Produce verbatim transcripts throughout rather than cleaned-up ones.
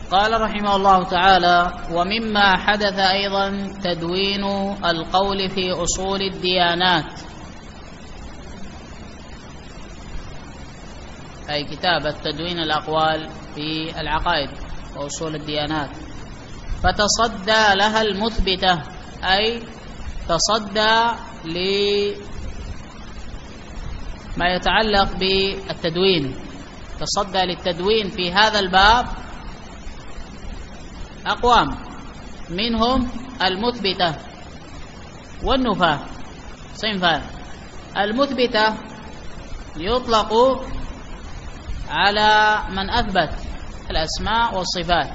قال رحمه الله تعالى: ومما حدث أيضا تدوين القول في أصول الديانات، أي كتابة تدوين الأقوال في العقائد وأصول الديانات. فتصدى لها المثبتة، أي تصدى لما يتعلق بالتدوين، تصدى للتدوين في هذا الباب أقوام، منهم المثبتة والنفاة صنفان. المثبتة يطلق على من أثبت الأسماء والصفات،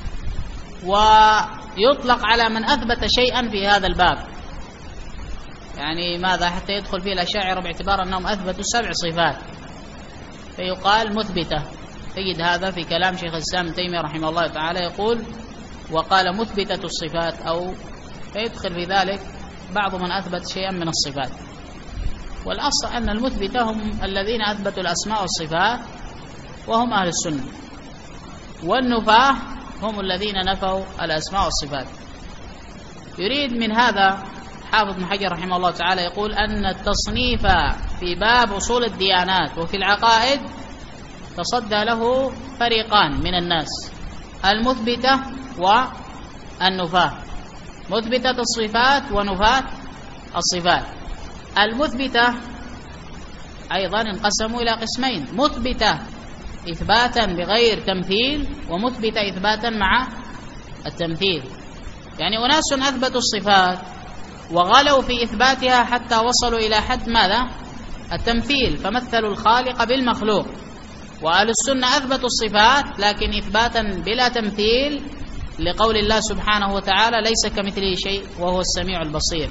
ويطلق على من أثبت شيئا في هذا الباب. يعني ماذا؟ حتى يدخل فيه الأشاعرة باعتبار أنهم أثبتوا سبع صفات فيقال مثبتة. تجد هذا في كلام شيخ الإسلام ابن تيمية رحمه الله تعالى، يقول: وقال مثبتة الصفات، أو فيدخل في ذلك بعض من أثبت شيئا من الصفات. والأصل أن المثبتة هم الذين أثبتوا الأسماء والصفات وهم أهل السنة، والنفاة هم الذين نفوا الأسماء والصفات. يريد من هذا حافظ ابن حجر رحمه الله تعالى يقول أن التصنيف في باب أصول الديانات وفي العقائد تصدى له فريقان من الناس: المثبتة والنفاة، مثبتة الصفات ونفاة الصفات. المثبتة أيضا انقسموا إلى قسمين: مثبتة إثباتا بغير تمثيل، ومثبتة إثباتا مع التمثيل. يعني أناس أثبتوا الصفات وغلوا في إثباتها حتى وصلوا إلى حد ماذا؟ التمثيل، فمثلوا الخالق بالمخلوق. وأهل السنة أثبتوا الصفات لكن إثباتا بلا تمثيل، لقول الله سبحانه وتعالى: ليس كمثله شيء وهو السميع البصير.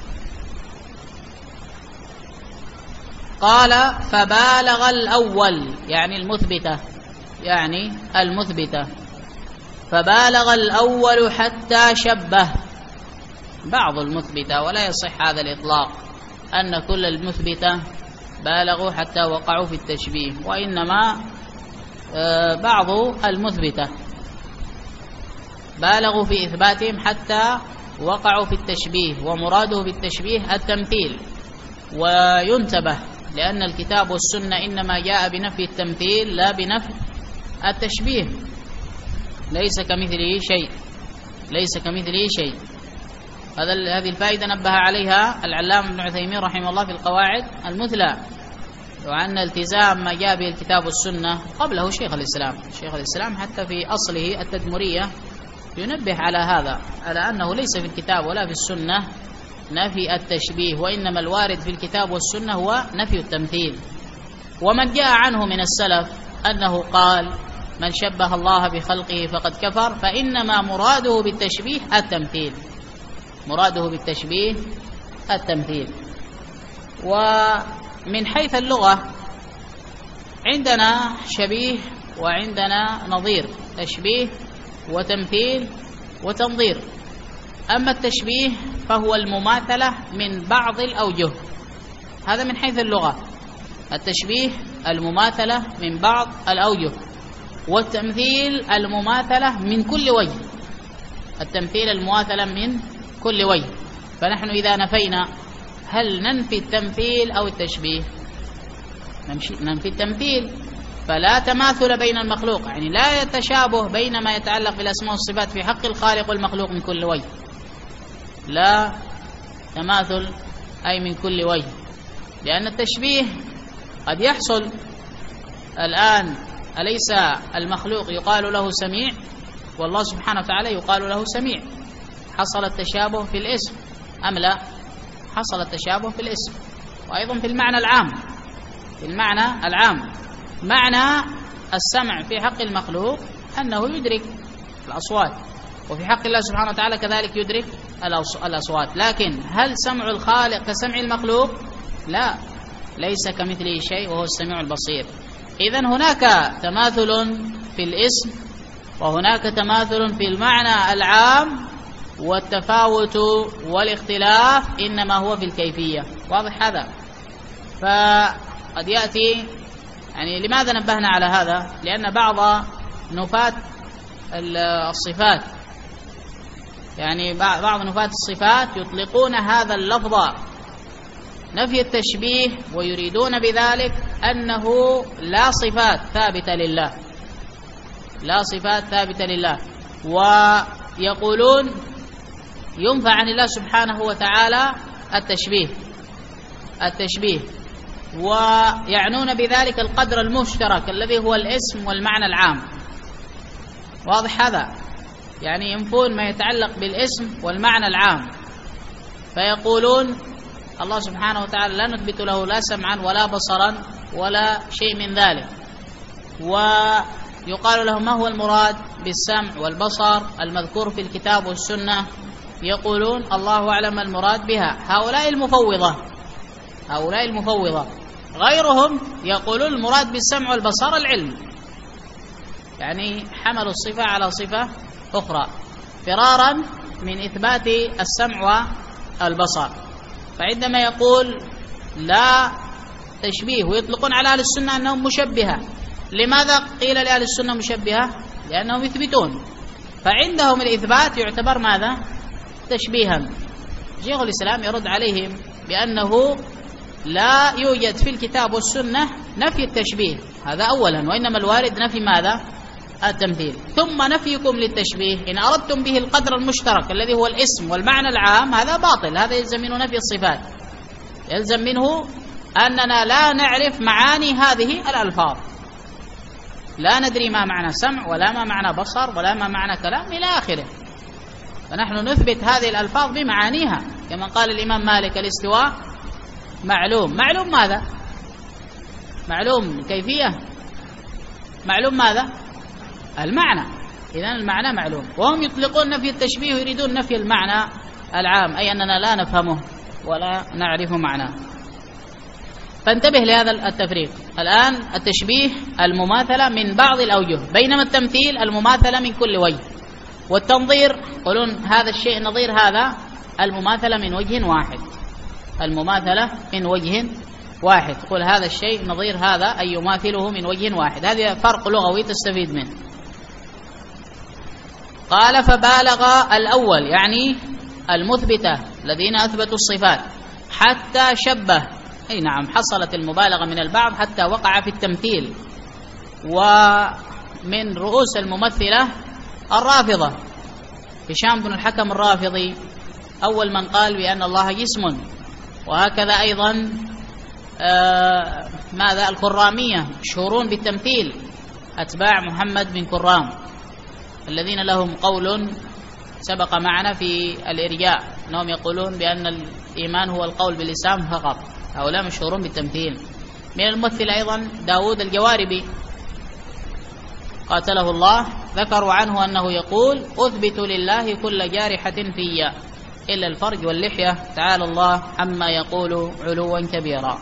قال: فبالغ الأول، يعني المثبتة، يعني المثبتة فبالغ الأول حتى شبه. بعض المثبتة، ولا يصح هذا الإطلاق أن كل المثبتة بالغوا حتى وقعوا في التشبيه، وإنما بعض المثبتة بالغوا في إثباتهم حتى وقعوا في التشبيه، ومراده بالتشبيه التمثيل. وينتبه لأن الكتاب والسنة إنما جاء بنفي التمثيل لا بنفي التشبيه. ليس كمثله شيء، ليس كمثله شيء. هذا هذه الفائدة نبه عليها العلامة ابن عثيمين رحمه الله في القواعد المثلى، وأن التزام ما جاء به الكتاب والسنة. قبله شيخ الإسلام، شيخ الإسلام حتى في أصله التدمرية ينبه على هذا، على أنه ليس في الكتاب ولا في السنة نفي التشبيه، وإنما الوارد في الكتاب والسنة هو نفي التمثيل. ومن جاء عنه من السلف أنه قال: من شبه الله بخلقه فقد كفر، فإنما مراده بالتشبيه التمثيل، مراده بالتشبيه التمثيل. ومن حيث اللغة عندنا شبيه وعندنا نظير، تشبيه وتمثيل وتنظير. أما التشبيه فهو المماثلة من بعض الأوجه، هذا من حيث اللغة. التشبيه المماثلة من بعض الأوجه، والتمثيل المماثلة من كل وجه، التمثيل المماثلة من كل وجه. فنحن إذا نفينا هل ننفي التمثيل أو التشبيه؟ ننفي التمثيل، فلا تماثل بين المخلوق، يعني لا يتشابه بين ما يتعلق بالأسماء والصفات في حق الخالق والمخلوق من كل وجه، لا تماثل أي من كل وجه. لأن التشبيه قد يحصل الآن، أليس المخلوق يقال له سميع، والله سبحانه وتعالى يقال له سميع؟ حصل التشابه في الاسم أم لا؟ حصل التشابه في الاسم، وأيضا في المعنى العام. في المعنى العام معنى السمع في حق المخلوق أنه يدرك الأصوات، وفي حق الله سبحانه وتعالى كذلك يدرك الأصوات. لكن هل سمع الخالق كسمع المخلوق؟ لا، ليس كمثله شيء وهو السميع البصير. إذن هناك تماثل في الاسم وهناك تماثل في المعنى العام، والتفاوت والاختلاف إنما هو في الكيفية. واضح هذا؟ فقد يأتي، يعني لماذا نبهنا على هذا؟ لأن بعض نفاة الصفات، يعني بعض نفاة الصفات يطلقون هذا اللفظ نفي التشبيه ويريدون بذلك أنه لا صفات ثابتة لله، لا صفات ثابتة لله، ويقولون ينفع عن الله سبحانه وتعالى التشبيه التشبيه ويعنون بذلك القدر المشترك الذي هو الاسم والمعنى العام. واضح هذا؟ يعني ينفون ما يتعلق بالاسم والمعنى العام، فيقولون الله سبحانه وتعالى لا نثبت له لا سمعا ولا بصرا ولا شيء من ذلك، ويقال له ما هو المراد بالسمع والبصر المذكور في الكتاب والسنة؟ يقولون الله أعلم المراد بها. هؤلاء المفوضة هؤلاء المفوضة غيرهم يقولون المراد بالسمع والبصر العلم، يعني حملوا الصفة على صفة أخرى فرارا من إثبات السمع والبصر. فعندما يقول لا تشبيه ويطلقون على أهل السنة أنهم مشبهة، لماذا قيل لأهل السنة مشبهة؟ لأنهم يثبتون، فعندهم الإثبات يعتبر ماذا؟ تشبيها. شيخ الإسلام يرد عليهم بأنه لا يوجد في الكتاب والسنة نفي التشبيه، هذا أولا، وإنما الوارد نفي ماذا؟ التمثيل. ثم نفيكم للتشبيه إن أردتم به القدر المشترك الذي هو الاسم والمعنى العام هذا باطل، هذا يلزم منه نفي الصفات، يلزم منه أننا لا نعرف معاني هذه الألفاظ، لا ندري ما معنى سمع ولا ما معنى بصر ولا ما معنى كلام إلى آخره، فنحن نثبت هذه الألفاظ بمعانيها. كما قال الإمام مالك الاستواء معلوم. معلوم ماذا؟ معلوم كيفية، معلوم ماذا؟ المعنى. إذن المعنى معلوم، وهم يطلقون نفي التشبيه ويريدون نفي المعنى العام، أي أننا لا نفهمه ولا نعرف معناه. فانتبه لهذا التفريق. الآن التشبيه المماثلة من بعض الأوجه، بينما التمثيل المماثلة من كل وجه، والتنظير يقولون هذا الشيء نظير هذا، المماثلة من وجه واحد، المماثلة من وجه واحد، تقول هذا الشيء نظير هذا أي يماثله من وجه واحد. هذا فرق لغوي تستفيد منه. قال فبالغ الأول يعني المثبتة الذين أثبتوا الصفات حتى شبه، أي نعم حصلت المبالغة من البعض حتى وقع في التمثيل. ومن رؤوس الممثلة الرافضة، هشام بن الحكم الرافضي أول من قال بأن الله جسم، وهكذا أيضا آه ماذا الكرامية مشهورون بالتمثيل، أتباع محمد بن كرام الذين لهم قول سبق معنا في الإرجاء أنهم يقولون بأن الإيمان هو القول باللسان فقط، هؤلاء مشهورون بالتمثيل. من الممثل أيضا داود الجواربي قاتله الله، ذكروا عنه أنه يقول أثبت لله كل جارحة فيا إلا الفرج واللحية تعالى الله عما يقول علوا كبيرا.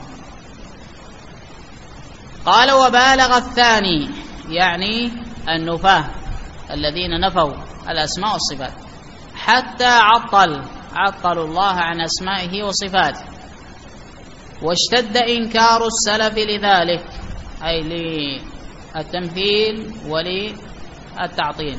قال وبالغ الثاني يعني النفاة الذين نفوا الأسماء والصفات حتى عطل عطلوا الله عن أسمائه وصفاته، واشتد إنكار السلف لذلك أي للتمثيل وللتعطيل.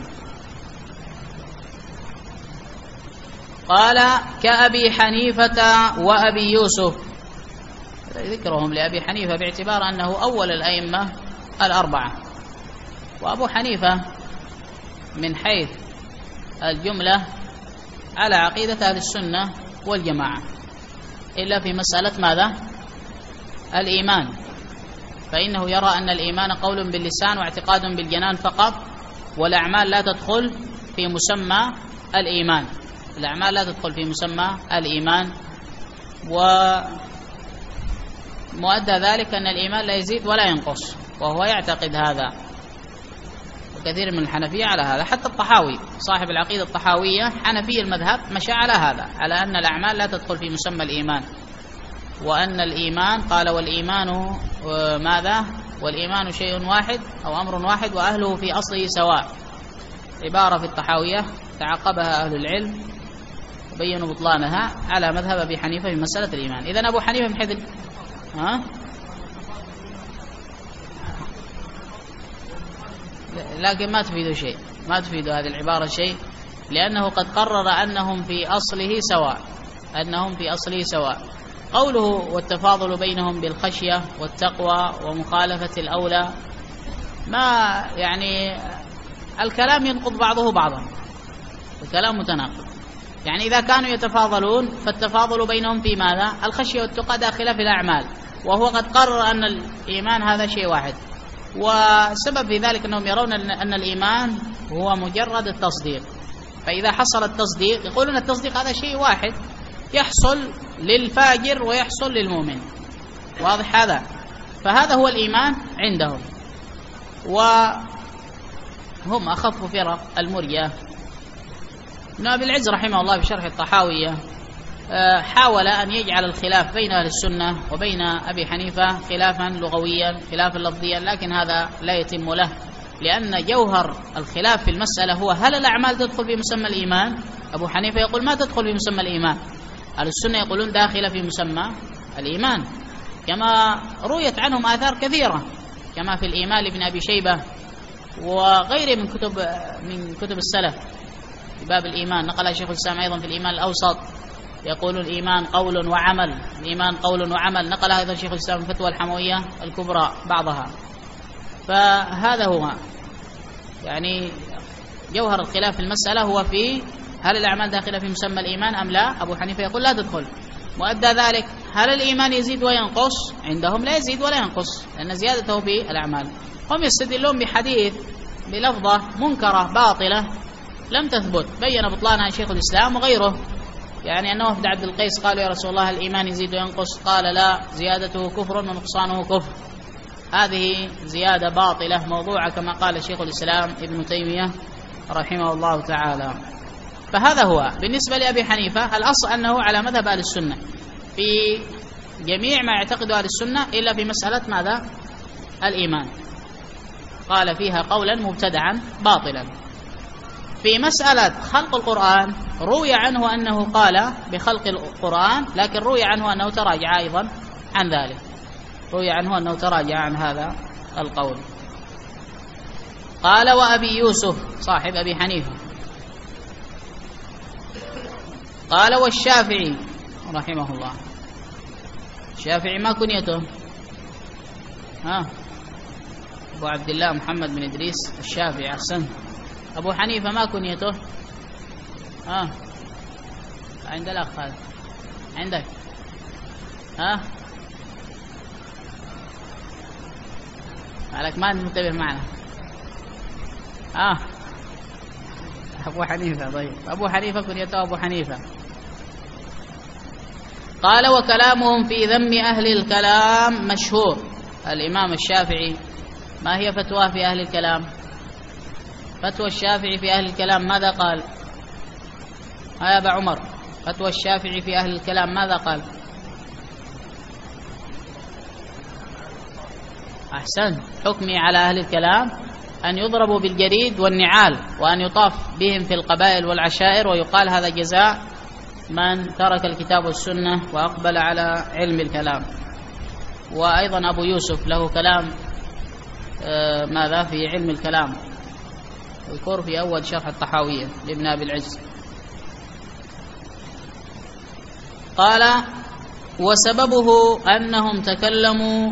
قال كأبي حنيفة وأبي يوسف، ذكرهم لأبي حنيفة باعتبار أنه أول الأئمة الأربعة، وأبو حنيفة من حيث الجملة على عقيدة أهل السنة والجماعة، إلا في مسألة ماذا؟ الإيمان، فإنه يرى أن الإيمان قول باللسان واعتقاد بالجنان فقط، والأعمال لا تدخل في مسمى الإيمان، الأعمال لا تدخل في مسمى الإيمان. ومؤدى ذلك أن الإيمان لا يزيد ولا ينقص، وهو يعتقد هذا، وكثير من الحنفية على هذا، حتى الطحاوي صاحب العقيدة الطحاوية حنفي المذهب مشى على هذا، على أن الأعمال لا تدخل في مسمى الإيمان، وأن الإيمان قال والإيمان ماذا؟ والإيمان شيء واحد أو أمر واحد وأهله في أصله سواء، عبارة في الطحاوية تعقبها أهل العلم وبينوا بطلانها على مذهب أبي حنيفة في مسألة الإيمان. إذن أبو حنيفة من حيث ها؟ لكن ما تفيد شيء، ما تفيد هذه العبارة شيء، لأنه قد قرر أنهم في أصله سواء، أنهم في أصله سواء. قوله والتفاضل بينهم بالخشية والتقوى ومخالفة الأولى، ما يعني الكلام ينقض بعضه بعضا، الكلام متناقض. يعني إذا كانوا يتفاضلون فالتفاضل بينهم في ماذا؟ الخشية والتقى داخلة في الأعمال، وهو قد قرر أن الإيمان هذا شيء واحد. وسبب في ذلك أنهم يرون أن الإيمان هو مجرد التصديق، فإذا حصل التصديق يقولون التصديق هذا شيء واحد يحصل للفاجر ويحصل للمؤمن، واضح هذا؟ فهذا هو الإيمان عندهم. وهم أخف فرق المرجئة. ابن أبي العز رحمه الله في شرح الطحاوية حاول أن يجعل الخلاف بين أهل السنة وبين أبي حنيفة خلافا لغويا خلافا لفظيا، لكن هذا لا يتم له، لأن جوهر الخلاف في المسألة هو هل الأعمال تدخل في مسمى الإيمان؟ أبو حنيفة يقول ما تدخل في مسمى الإيمان، أهل السنة يقولون داخلة في مسمى الإيمان، كما رويت عنهم آثار كثيرة كما في الإيمان لابن أبي شيبة وغيره من كتب من كتب السلف في باب الإيمان. نقل شيخ الإسلام أيضا في الإيمان الأوسط يقول الإيمان قول وعمل، الإيمان قول وعمل، نقل أيضا شيخ الإسلام الفتوى الحموية الكبرى بعضها. فهذا هو يعني جوهر الخلاف في المسألة هو في هل الأعمال داخلة في مسمى الإيمان أم لا؟ أبو حنيفة يقول لا تدخل. مؤدى ذلك هل الإيمان يزيد وينقص؟ عندهم لا يزيد ولا ينقص، لأن زيادته في الأعمال. هم يستدلون بحديث بلفظة منكرة باطلة لم تثبت، بين بطلانها شيخ الإسلام وغيره، يعني أنه وفد عبد القيس قالوا يا رسول الله الإيمان يزيد وينقص، قال لا، زيادته كفر ونقصانه كفر. هذه زيادة باطلة موضوعة كما قال شيخ الإسلام ابن تيمية رحمه الله تعالى. فهذا هو بالنسبة لأبي حنيفة. الأصل أنه على مذهب أهل السنة في جميع ما يعتقد أهل السنة إلا في مسألة ماذا؟ الإيمان، قال فيها قولا مبتدعا باطلا. في مسألة خلق القرآن روي عنه أنه قال بخلق القرآن، لكن روي عنه أنه تراجع أيضا عن ذلك، روي عنه أنه تراجع عن هذا القول. قال وأبي يوسف صاحب أبي حنيفة، قال والشافعي رحمه الله. الشافعي ما كنيته؟ ها أبو عبد الله محمد بن إدريس الشافعي. أحسن. أبو حنيفة ما كنيته؟ ها عند الأخ هذا عندك؟ ها عليك ما منتبه معنا. ها أبو حنيفة. طيب أبو حنيفة كنيته أبو حنيفة. قال وكلامهم في ذم أهل الكلام مشهور. الإمام الشافعي ما هي فتواه في أهل الكلام؟ فتوى الشافعي في أهل الكلام ماذا قال؟ ها يا أبا عمر، فتوى الشافعي في أهل الكلام ماذا قال؟ أحسن. حكمي على أهل الكلام أن يضربوا بالجريد والنعال وأن يطاف بهم في القبائل والعشائر، ويقال هذا جزاء من ترك الكتاب والسنة وأقبل على علم الكلام. وأيضا أبو يوسف له كلام آه ماذا في علم الكلام، يذكر في أول شرح الطحاوية لابن أبي العز. قال وسببه أنهم تكلموا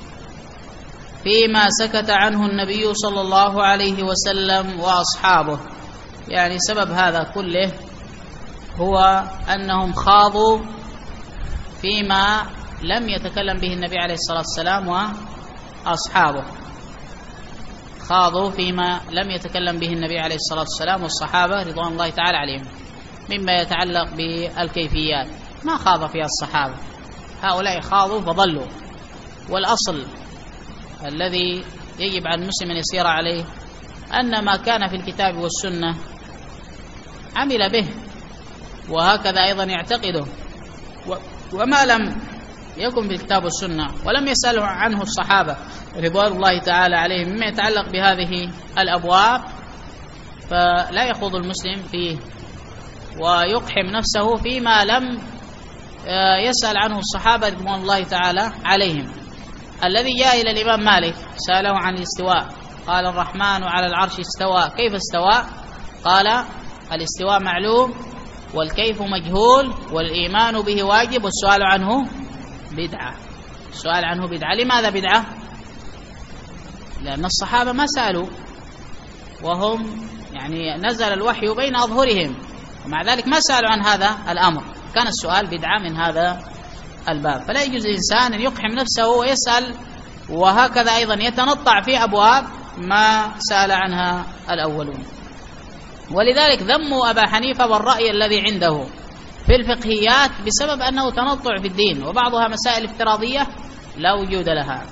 فيما سكت عنه النبي صلى الله عليه وسلم وأصحابه، يعني سبب هذا كله هو أنهم خاضوا فيما لم يتكلم به النبي عليه الصلاة والسلام وأصحابه، خاضوا فيما لم يتكلم به النبي عليه الصلاة والسلام والصحابة رضوان الله تعالى عليهم مما يتعلق بالكيفيات، ما خاض فيها الصحابة، هؤلاء خاضوا فضلوا. والأصل الذي يجب على المسلم أن يسير عليه أن ما كان في الكتاب والسنة عمل به، وهكذا أيضا يعتقده، وما لم يكن في الكتاب والسنة ولم يسأله عنه الصحابة رضوان الله تعالى عليهم مما يتعلق بهذه الأبواب، فلا يخوض المسلم فيه ويقحم نفسه فيما لم يسأل عنه الصحابة رضوان الله تعالى عليهم. الذي جاء إلى الإمام مالك سأله عن الاستواء قال الرحمن على العرش استوى، كيف استوى؟ قال الاستواء معلوم والكيف مجهول والإيمان به واجب والسؤال عنه بدعة. السؤال عنه بدعة. لماذا بدعة؟ لأن الصحابة ما سألوا وهم يعني نزل الوحي بين أظهرهم، ومع ذلك ما سألوا عن هذا الأمر، كان السؤال بدعة من هذا الباب. فلا يجوز الإنسان أن يقحم نفسه ويسأل وهكذا أيضا يتنطع في أبواب ما سأل عنها الأولون. ولذلك ذموا أبا حنيفة والرأي الذي عنده في الفقهيات بسبب أنه تنطع في الدين، وبعضها مسائل افتراضية لا وجود لها.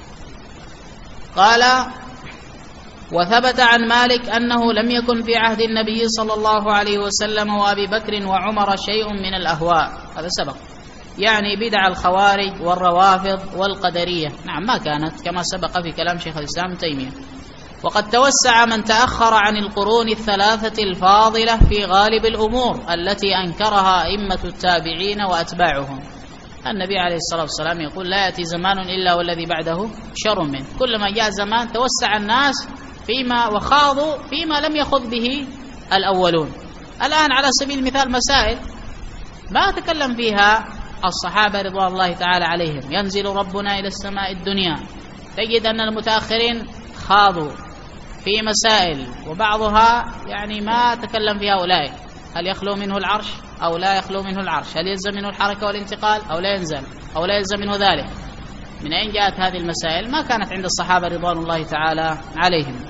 قال: وثبت عن مالك أنه لم يكن في عهد النبي صلى الله عليه وسلم وأبي بكر وعمر شيء من الأهواء. هذا سبق، يعني بدع الخوارج والروافض والقدرية، نعم ما كانت كما سبق في كلام شيخ الإسلام ابن تيمية. وقد توسع من تأخر عن القرون الثلاثة الفاضلة في غالب الأمور التي أنكرها أئمة التابعين وأتباعهم. النبي عليه الصلاة والسلام يقول: لا يأتي زمان إلا والذي بعده شر منه. كلما جاء زمان توسع الناس فيما وخاضوا فيما لم يخض به الأولون. الآن على سبيل المثال مسائل ما تكلم فيها الصحابة رضوان الله تعالى عليهم، ينزل ربنا إلى السماء الدنيا، تجد أن المتأخرين خاضوا في مسائل وبعضها يعني ما تكلم فيها أولئك. هل يخلو منه العرش أو لا يخلو منه العرش؟ هل يلزم منه الحركة والانتقال أو لا يلزم أو لا يلزم منه ذلك؟ من أين جاءت هذه المسائل؟ ما كانت عند الصحابة رضوان الله تعالى عليهم.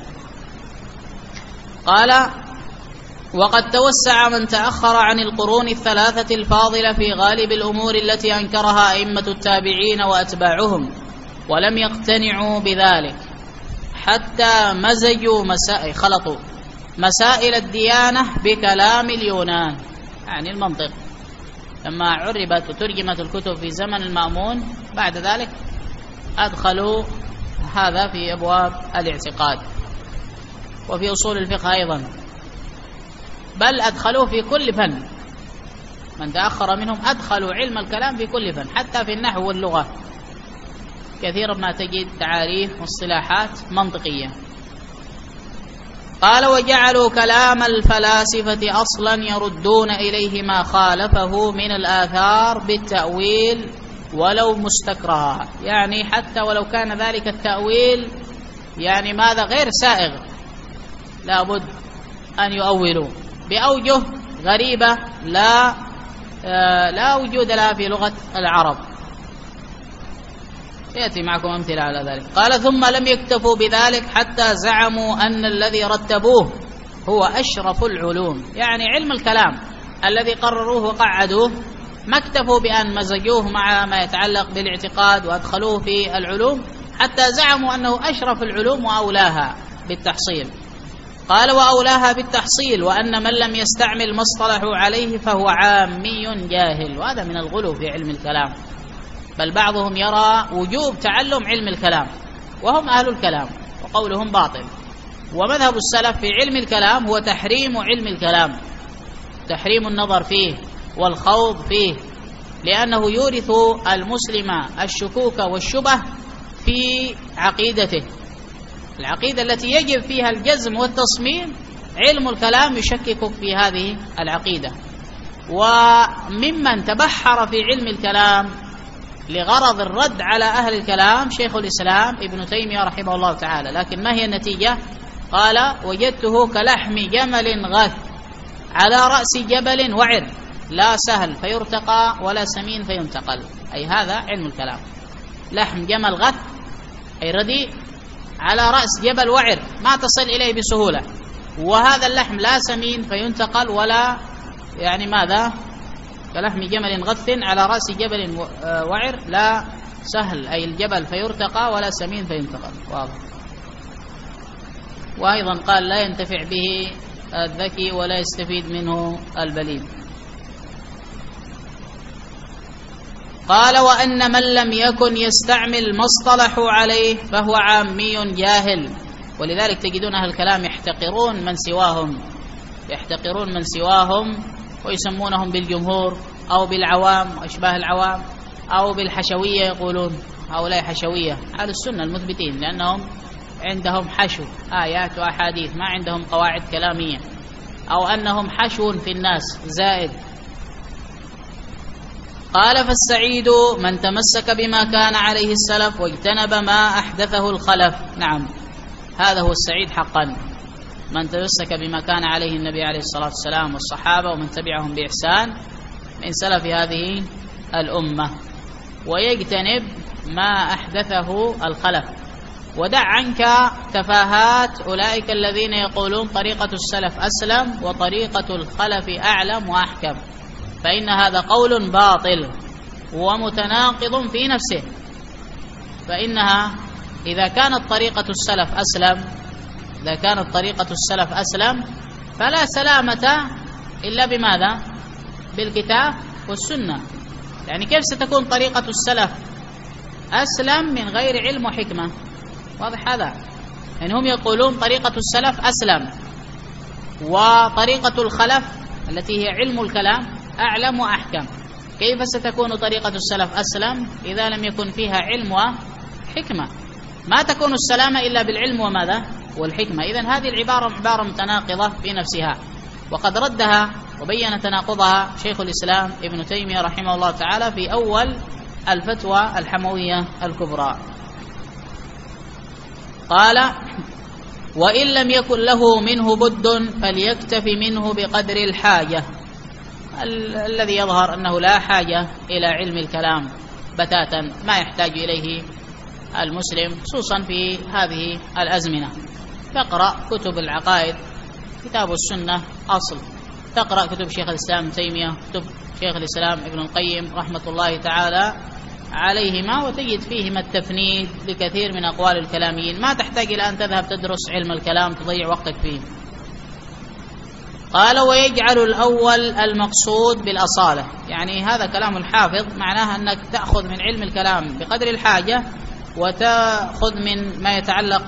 قال: وقد توسع من تأخر عن القرون الثلاثة الفاضلة في غالب الأمور التي أنكرها أئمة التابعين وأتباعهم ولم يقتنعوا بذلك، حتى مزجوا مسائل خلطوا مسائل الديانة بكلام اليونان، يعني المنطق. لما عربت وترجمت الكتب في زمن المأمون بعد ذلك أدخلوا هذا في أبواب الاعتقاد وفي أصول الفقه أيضا، بل أدخلوه في كل فن. من تأخر منهم أدخلوا علم الكلام في كل فن، حتى في النحو واللغة كثيرا ما تجد تعاريف واصطلاحات منطقية. قال: وجعلوا كلام الفلاسفة أصلا يردون إليه ما خالفه من الآثار بالتأويل ولو مستكرها، يعني حتى ولو كان ذلك التأويل يعني ماذا غير سائغ لابد أن يؤولوا بأوجه غريبة لا آه لا وجود لها في لغة العرب. يأتي معكم أمثلة على ذلك. قال: ثم لم يكتفوا بذلك حتى زعموا أن الذي رتبوه هو أشرف العلوم، يعني علم الكلام الذي قرروه وقعدوه ما اكتفوا بأن مزجوه مع ما يتعلق بالاعتقاد وأدخلوه في العلوم، حتى زعموا أنه أشرف العلوم وأولاها بالتحصيل. قال: وأولاها بالتحصيل، وأن من لم يستعمل ما اصطلحوا عليه فهو عامي جاهل. وهذا من الغلو في علم الكلام، بل بعضهم يرى وجوب تعلم علم الكلام وهم أهل الكلام وقولهم باطل. ومذهب السلف في علم الكلام هو تحريم علم الكلام، تحريم النظر فيه والخوض فيه، لأنه يورث المسلم الشكوك والشبه في عقيدته. العقيدة التي يجب فيها الجزم والتصميم علم الكلام يشكك في هذه العقيدة. وممن تبحر في علم الكلام لغرض الرد على أهل الكلام شيخ الإسلام ابن تيمية رحمه الله تعالى، لكن ما هي النتيجة؟ قال: وجدته كلحم جمل غث على رأس جبل وعر، لا سهل فيرتقى ولا سمين فينتقل. أي هذا علم الكلام، لحم جمل غث أي رديء على رأس جبل وعر ما تصل إليه بسهولة، وهذا اللحم لا سمين فينتقل ولا يعني ماذا كلحم جمل غث على رأس جبل وعر لا سهل أي الجبل فيرتقى ولا سمين فينتقل. واضح. وأيضا قال: لا ينتفع به الذكي ولا يستفيد منه البليد. قال: وأن من لم يكن يستعمل ما اصطلحوا عليه فهو عامي جاهل. ولذلك تجدون أهل الكلام يحتقرون من سواهم، يحتقرون من سواهم ويسمونهم بالجمهور أو بالعوام وأشباه العوام أو بالحشوية، يقولون هؤلاء حشوية. أهل السنة المثبتين، لأنهم عندهم حشو آيات وأحاديث، ما عندهم قواعد كلامية، أو أنهم حشو في الناس زائد. قال فالسعيد من تمسك بما كان عليه السلف واجتنب ما أحدثه الخلف. نعم، هذا هو السعيد حقا، من تمسك بما كان عليه النبي عليه الصلاة والسلام والصحابة ومن تبعهم بإحسان من سلف هذه الأمة، ويجتنب ما أحدثه الخلف. ودع عنك تفاهات أولئك الذين يقولون طريقة السلف أسلم وطريقة الخلف أعلم وأحكم، فإن هذا قول باطل ومتناقض في نفسه. فإنها إذا كانت طريقة السلف أسلم إذا كانت طريقة السلف أسلم فلا سلامة إلا بماذا؟ بالكتاب والسنة. يعني كيف ستكون طريقة السلف أسلم من غير علم وحكمة؟ واضح هذا؟ يعني هم يقولون طريقة السلف أسلم وطريقة الخلف التي هي علم الكلام أعلم وأحكم. كيف ستكون طريقة السلف أسلم إذا لم يكن فيها علم وحكمة؟ ما تكون السلامة إلا بالعلم وماذا؟ والحكمة. إذن هذه العبارة عبارة متناقضة في نفسها، وقد ردها وبين تناقضها شيخ الإسلام ابن تيمية رحمه الله تعالى في أول الفتوى الحموية الكبرى. قال وإن لم يكن له منه بد فليكتف منه بقدر الحاجة. ال الذي يظهر أنه لا حاجة إلى علم الكلام بتاتا، ما يحتاج إليه المسلم خصوصا في هذه الأزمنة. تقرأ كتب العقائد، كتاب السنة أصل، تقرأ كتب شيخ الإسلام ابن تيمية، كتب شيخ الإسلام ابن القيم رحمة الله تعالى عليهما، وتجد فيهما التفنيد لكثير من أقوال الكلاميين، ما تحتاج إلى أن تذهب تدرس علم الكلام تضيع وقتك فيه. قال ويجعل الأول المقصود بالأصالة. يعني هذا كلام الحافظ، معناها أنك تأخذ من علم الكلام بقدر الحاجة وتأخذ من ما يتعلق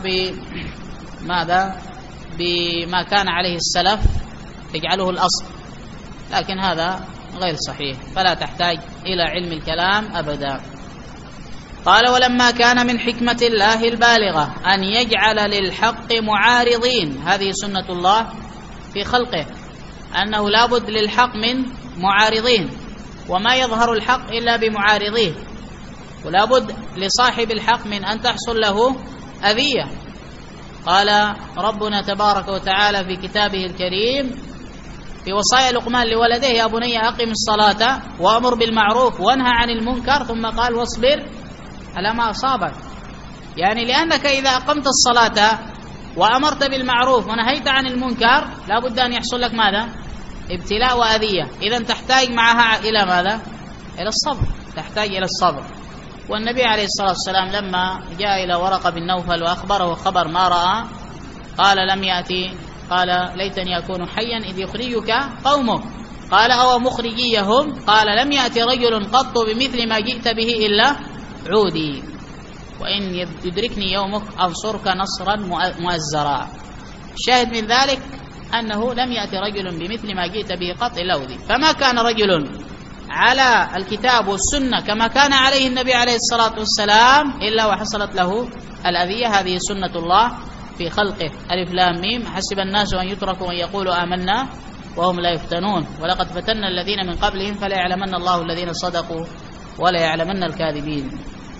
بماذا بما كان عليه السلف تجعله الأصل، لكن هذا غير صحيح، فلا تحتاج إلى علم الكلام أبدا. قال ولما كان من حكمة الله البالغة أن يجعل للحق معارضين، هذه سنة الله في خلقه، أنه لا بد للحق من معارضين، وما يظهر الحق إلا بمعارضيه، ولا بد لصاحب الحق من أن تحصل له أذية. قال ربنا تبارك وتعالى في كتابه الكريم في وصايا لقمان لولده يا بني أقم الصلاة وأمر بالمعروف وانهى عن المنكر، ثم قال واصبر على ما أصابك. يعني لأنك إذا أقمت الصلاة وأمرت بالمعروف ونهيت عن المنكر لا بد أن يحصل لك ماذا؟ ابتلاء وأذية. إذن تحتاج معها إلى ماذا؟ إلى الصبر، تحتاج إلى الصبر. والنبي عليه الصلاة والسلام لما جاء إلى ورقة بن نوفل وأخبره خبر ما رأى قال لم يأتي، قال ليتني أكون حيا إذ يخرجك قومك، قال أو مخرجيهم، قال لم يأتي رجل قط بمثل ما جئت به إلا عودي، وإن يدركني يومك أنصرك نصرا مؤزرا. الشاهد من ذلك أنه لم يأتي رجل بمثل ما جئت به قط إلا عودي، فما كان رجل على الكتاب والسنة كما كان عليه النبي عليه الصلاة والسلام إلا وحصلت له الأذية. هذه سنة الله في خلقه. ألف لام ميم حسب الناس أن يتركوا أن يقولوا آمنا وهم لا يفتنون ولقد فتنا الذين من قبلهم فلا يعلمن الله الذين صدقوا ولا يعلمن الكاذبين.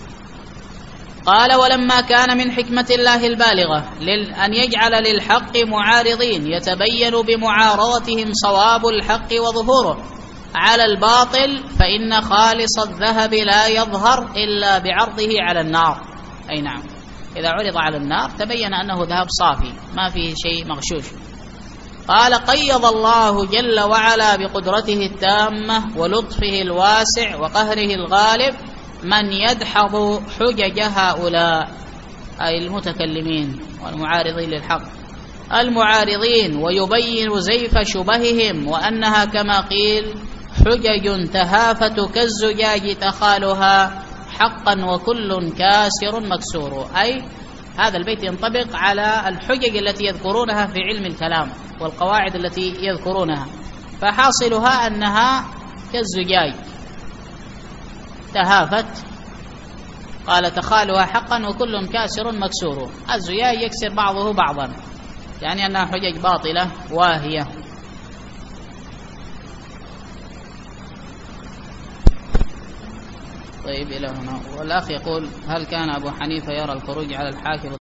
قال ولما كان من حكمة الله البالغة أن يجعل للحق معارضين يتبين بمعارضتهم صواب الحق وظهوره على الباطل، فإن خالص الذهب لا يظهر إلا بعرضه على النار. أي نعم، إذا عرض على النار تبين أنه ذهب صافي ما فيه شيء مغشوش. قال قيض الله جل وعلا بقدرته التامة ولطفه الواسع وقهره الغالب من يدحض حجج هؤلاء، أي المتكلمين والمعارضين للحق المعارضين، ويبين زيف شبههم وأنها كما قيل حجج تهافت كالزجاج تخالها حقا وكل كاسر مكسور. أي هذا البيت ينطبق على الحجج التي يذكرونها في علم الكلام والقواعد التي يذكرونها، فحاصلها أنها كالزجاج تهافت قال تخالها حقا وكل كاسر مكسور. الزياي يكسر بعضه بعضا، يعني أنها حجج باطلة واهية. طيب إلى هنا. والأخ يقول: هل كان أبو حنيفة يرى الخروج على الحاكم